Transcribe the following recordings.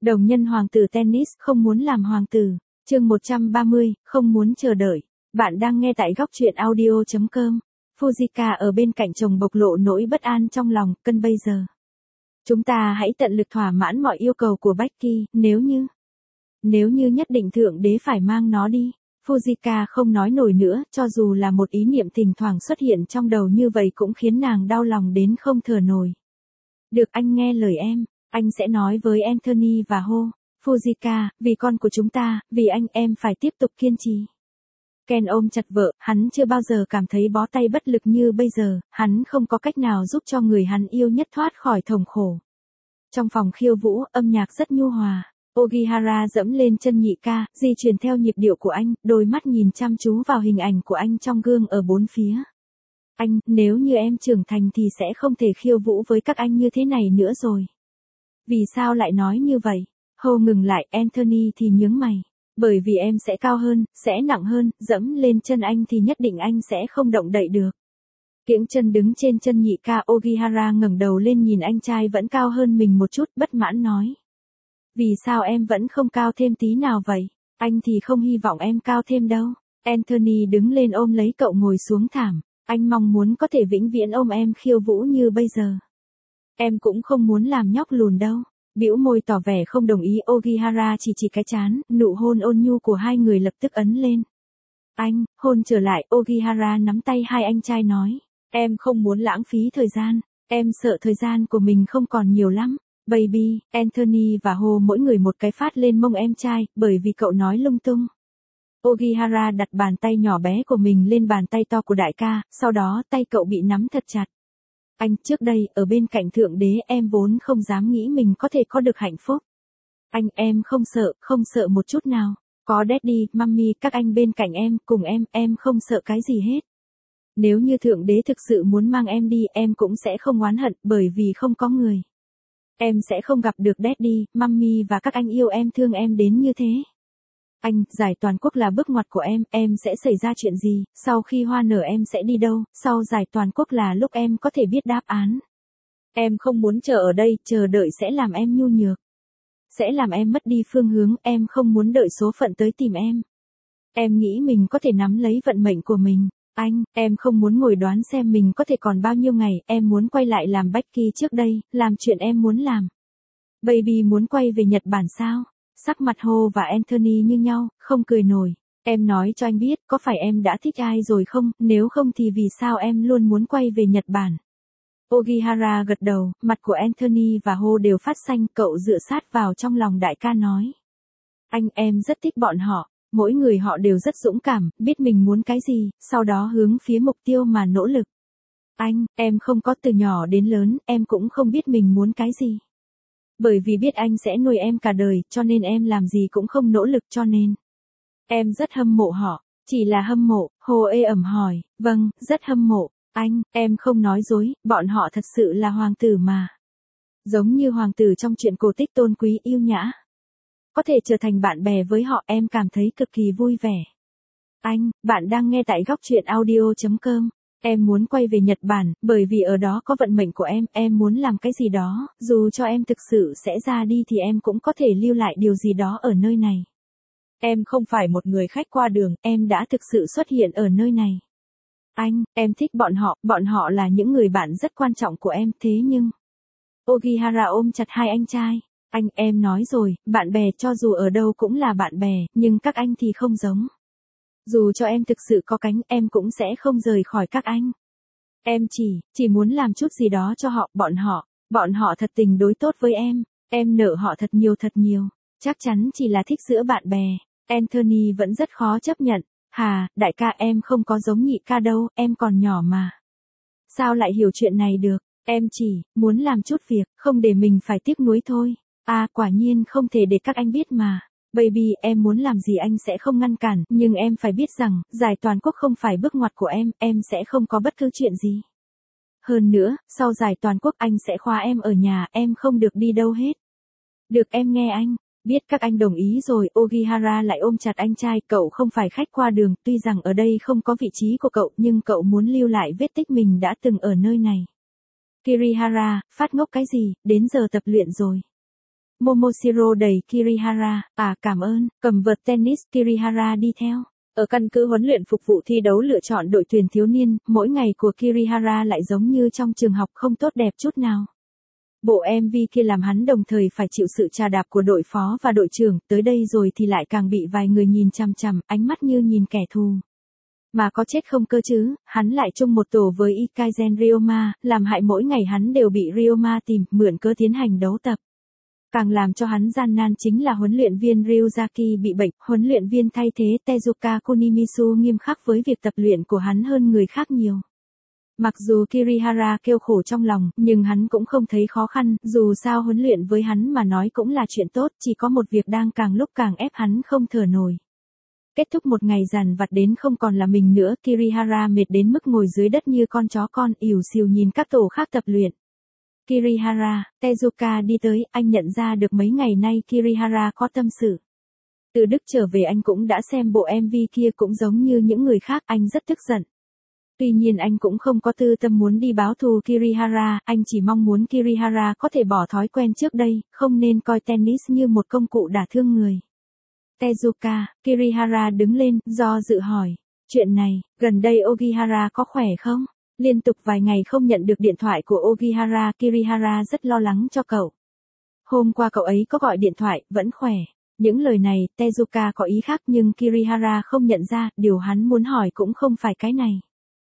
Đồng nhân hoàng tử tennis không muốn làm hoàng tử. Chương 130, không muốn chờ đợi. Bạn đang nghe tại góc truyện audio.com. Fujika ở bên cạnh chồng bộc lộ nỗi bất an trong lòng, cân bây giờ. Chúng ta hãy tận lực thỏa mãn mọi yêu cầu của Becky, nếu như nhất định thượng đế phải mang nó đi. Fujika không nói nổi nữa, cho dù là một ý niệm thỉnh thoảng xuất hiện trong đầu như vậy cũng khiến nàng đau lòng đến không thở nổi. Được, anh nghe lời em. Anh sẽ nói với Anthony và Ho. Fujika, vì con của chúng ta, vì anh em phải tiếp tục kiên trì. Ken ôm chặt vợ, hắn chưa bao giờ cảm thấy bó tay bất lực như bây giờ, hắn không có cách nào giúp cho người hắn yêu nhất thoát khỏi thống khổ. Trong phòng khiêu vũ, âm nhạc rất nhu hòa. Ogihara dẫm lên chân nhị ca, di chuyển theo nhịp điệu của anh, đôi mắt nhìn chăm chú vào hình ảnh của anh trong gương ở bốn phía. Anh, nếu như em trưởng thành thì sẽ không thể khiêu vũ với các anh như thế này nữa rồi. Vì sao lại nói như vậy? Ho ngừng lại, Anthony thì nhướng mày. Bởi vì em sẽ cao hơn, sẽ nặng hơn, dẫm lên chân anh thì nhất định anh sẽ không động đậy được. Kiễng chân đứng trên chân nhị ca, Ogihara ngẩng đầu lên nhìn anh trai vẫn cao hơn mình một chút, bất mãn nói. Vì sao em vẫn không cao thêm tí nào vậy? Anh thì không hy vọng em cao thêm đâu. Anthony đứng lên ôm lấy cậu ngồi xuống thảm. Anh mong muốn có thể vĩnh viễn ôm em khiêu vũ như bây giờ. Em cũng không muốn làm nhóc lùn đâu. Bĩu môi tỏ vẻ không đồng ý, Ogihara chỉ cái trán, nụ hôn ôn nhu của hai người lập tức ấn lên. Anh, hôn trở lại, Ogihara nắm tay hai anh trai nói. Em không muốn lãng phí thời gian, em sợ thời gian của mình không còn nhiều lắm. Baby, Anthony và Ho mỗi người một cái phát lên mông em trai, bởi vì cậu nói lung tung. Ogihara đặt bàn tay nhỏ bé của mình lên bàn tay to của đại ca, sau đó tay cậu bị nắm thật chặt. Anh, trước đây, ở bên cạnh thượng đế em vốn không dám nghĩ mình có thể có được hạnh phúc. Anh, em không sợ một chút nào. Có daddy, mommy, các anh bên cạnh em, cùng em không sợ cái gì hết. Nếu như thượng đế thực sự muốn mang em đi, em cũng sẽ không oán hận, bởi vì không có người. Em sẽ không gặp được daddy, mommy và các anh yêu em thương em đến như thế. Anh, giải toàn quốc là bước ngoặt của em sẽ xảy ra chuyện gì, sau khi hoa nở em sẽ đi đâu, sau giải toàn quốc là lúc em có thể biết đáp án. Em không muốn chờ ở đây, chờ đợi sẽ làm em nhu nhược. Sẽ làm em mất đi phương hướng, em không muốn đợi số phận tới tìm em. Em nghĩ mình có thể nắm lấy vận mệnh của mình. Anh, em không muốn ngồi đoán xem mình có thể còn bao nhiêu ngày, em muốn quay lại làm Becky trước đây, làm chuyện em muốn làm. Baby muốn quay về Nhật Bản sao? Sắc mặt Ho và Anthony như nhau, không cười nổi. Em nói cho anh biết, có phải em đã thích ai rồi không, nếu không thì vì sao em luôn muốn quay về Nhật Bản? Ogihara gật đầu, mặt của Anthony và Ho đều phát xanh, cậu dựa sát vào trong lòng đại ca nói. Anh, em rất thích bọn họ, mỗi người họ đều rất dũng cảm, biết mình muốn cái gì, sau đó hướng phía mục tiêu mà nỗ lực. Anh, em không có từ nhỏ đến lớn, em cũng không biết mình muốn cái gì. Bởi vì biết anh sẽ nuôi em cả đời, cho nên em làm gì cũng không nỗ lực cho nên. Em rất hâm mộ họ, chỉ là hâm mộ, Ho ê ẩm hỏi, vâng, rất hâm mộ. Anh, em không nói dối, bọn họ thật sự là hoàng tử mà. Giống như hoàng tử trong truyện cổ tích tôn quý yêu nhã. Có thể trở thành bạn bè với họ, em cảm thấy cực kỳ vui vẻ. Anh, bạn đang nghe tại góc truyện audio.com. Em muốn quay về Nhật Bản, bởi vì ở đó có vận mệnh của em muốn làm cái gì đó, dù cho em thực sự sẽ ra đi thì em cũng có thể lưu lại điều gì đó ở nơi này. Em không phải một người khách qua đường, em đã thực sự xuất hiện ở nơi này. Anh, em thích bọn họ là những người bạn rất quan trọng của em, thế nhưng... Ogihara ôm chặt hai anh trai. Anh, em nói rồi, bạn bè cho dù ở đâu cũng là bạn bè, nhưng các anh thì không giống. Dù cho em thực sự có cánh, em cũng sẽ không rời khỏi các anh. Em chỉ muốn làm chút gì đó cho họ, bọn họ thật tình đối tốt với em nợ họ thật nhiều, chắc chắn chỉ là thích giữa bạn bè. Anthony vẫn rất khó chấp nhận. Hà, đại ca em không có giống nhị ca đâu, em còn nhỏ mà. Sao lại hiểu chuyện này được, em chỉ muốn làm chút việc, không để mình phải tiếc nuối thôi. À, quả nhiên không thể để các anh biết mà. Baby, em muốn làm gì anh sẽ không ngăn cản, nhưng em phải biết rằng, giải toàn quốc không phải bước ngoặt của em sẽ không có bất cứ chuyện gì. Hơn nữa, sau giải toàn quốc anh sẽ khóa em ở nhà, em không được đi đâu hết. Được, em nghe anh. Biết các anh đồng ý rồi, Ogihara lại ôm chặt anh trai, cậu không phải khách qua đường, tuy rằng ở đây không có vị trí của cậu, nhưng cậu muốn lưu lại vết tích mình đã từng ở nơi này. Kirihara, phát ngốc cái gì, đến giờ tập luyện rồi. Momoshiro đẩy Kirihara, cảm ơn, cầm vợt tennis Kirihara đi theo. Ở căn cứ huấn luyện phục vụ thi đấu lựa chọn đội tuyển thiếu niên, mỗi ngày của Kirihara lại giống như trong trường học không tốt đẹp chút nào. Bộ MV kia làm hắn đồng thời phải chịu sự trà đạp của đội phó và đội trưởng, tới đây rồi thì lại càng bị vài người nhìn chằm chằm, ánh mắt như nhìn kẻ thù. Mà có chết không cơ chứ, hắn lại chung một tổ với Ikaizen Ryoma, làm hại mỗi ngày hắn đều bị Ryoma tìm, mượn cớ tiến hành đấu tập. Càng làm cho hắn gian nan chính là huấn luyện viên Ryuzaki bị bệnh, huấn luyện viên thay thế Tezuka Kunimisu nghiêm khắc với việc tập luyện của hắn hơn người khác nhiều. Mặc dù Kirihara kêu khổ trong lòng, nhưng hắn cũng không thấy khó khăn, dù sao huấn luyện với hắn mà nói cũng là chuyện tốt, chỉ có một việc đang càng lúc càng ép hắn không thở nổi. Kết thúc một ngày dằn vặt đến không còn là mình nữa, Kirihara mệt đến mức ngồi dưới đất như con chó con, ỉu xìu nhìn các tổ khác tập luyện. Kirihara, Tezuka đi tới, anh nhận ra được mấy ngày nay Kirihara có tâm sự. Từ Đức trở về anh cũng đã xem bộ MV kia cũng giống như những người khác, anh rất tức giận. Tuy nhiên anh cũng không có tư tâm muốn đi báo thù Kirihara, anh chỉ mong muốn Kirihara có thể bỏ thói quen trước đây, không nên coi tennis như một công cụ đả thương người. Tezuka, Kirihara đứng lên, do dự hỏi. Chuyện này, gần đây Ogihara có khỏe không? Liên tục vài ngày không nhận được điện thoại của Ogihara, Kirihara rất lo lắng cho cậu. Hôm qua cậu ấy có gọi điện thoại, vẫn khỏe. Những lời này, Tezuka có ý khác nhưng Kirihara không nhận ra, điều hắn muốn hỏi cũng không phải cái này.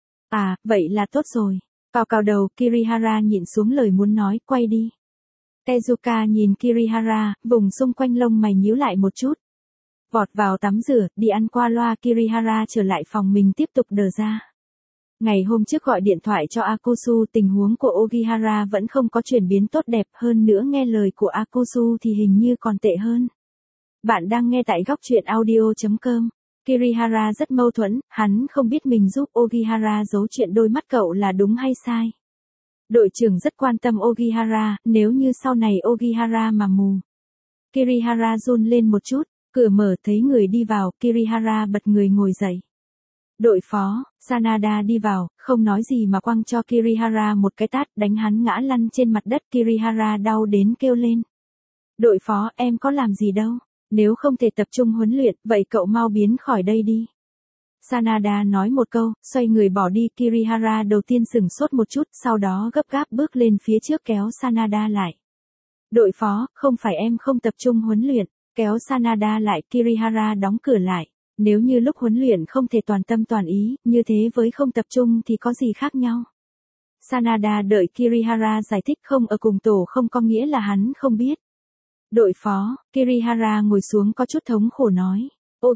Vậy là tốt rồi. Cào cào đầu, Kirihara nhịn xuống lời muốn nói, quay đi. Tezuka nhìn Kirihara, vùng xung quanh lông mày nhíu lại một chút. Vọt vào tắm rửa, đi ăn qua loa, Kirihara trở lại phòng mình tiếp tục đờ ra. Ngày hôm trước gọi điện thoại cho Akusu, tình huống của Ogihara vẫn không có chuyển biến tốt đẹp, hơn nữa nghe lời của Akusu thì hình như còn tệ hơn. Bạn đang nghe tại góc truyện audio.com. Kirihara rất mâu thuẫn, hắn không biết mình giúp Ogihara giấu chuyện đôi mắt cậu là đúng hay sai. Đội trưởng rất quan tâm Ogihara, nếu như sau này Ogihara mà mù. Kirihara run lên một chút, cửa mở thấy người đi vào, Kirihara bật người ngồi dậy. Đội phó, Sanada đi vào, không nói gì mà quăng cho Kirihara một cái tát, đánh hắn ngã lăn trên mặt đất, Kirihara đau đến kêu lên. Đội phó, em có làm gì đâu, nếu không thể tập trung huấn luyện, vậy cậu mau biến khỏi đây đi. Sanada nói một câu, xoay người bỏ đi, Kirihara đầu tiên sửng sốt một chút, sau đó gấp gáp bước lên phía trước kéo Sanada lại. Đội phó, không phải em không tập trung huấn luyện, kéo Sanada lại, Kirihara đóng cửa lại. Nếu như lúc huấn luyện không thể toàn tâm toàn ý, như thế với không tập trung thì có gì khác nhau. Sanada đợi Kirihara giải thích, không ở cùng tổ không có nghĩa là hắn không biết. Đội phó, Kirihara ngồi xuống có chút thống khổ nói.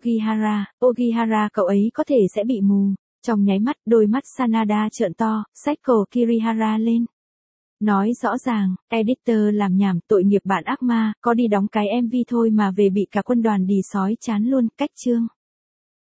Ogihara cậu ấy có thể sẽ bị mù. Trong nháy mắt, đôi mắt Sanada trợn to, xách cổ Kirihara lên. Nói rõ ràng, editor làm nhảm, tội nghiệp bạn ác ma, có đi đóng cái MV thôi mà về bị cả quân đoàn đì sói chán luôn, cách chương.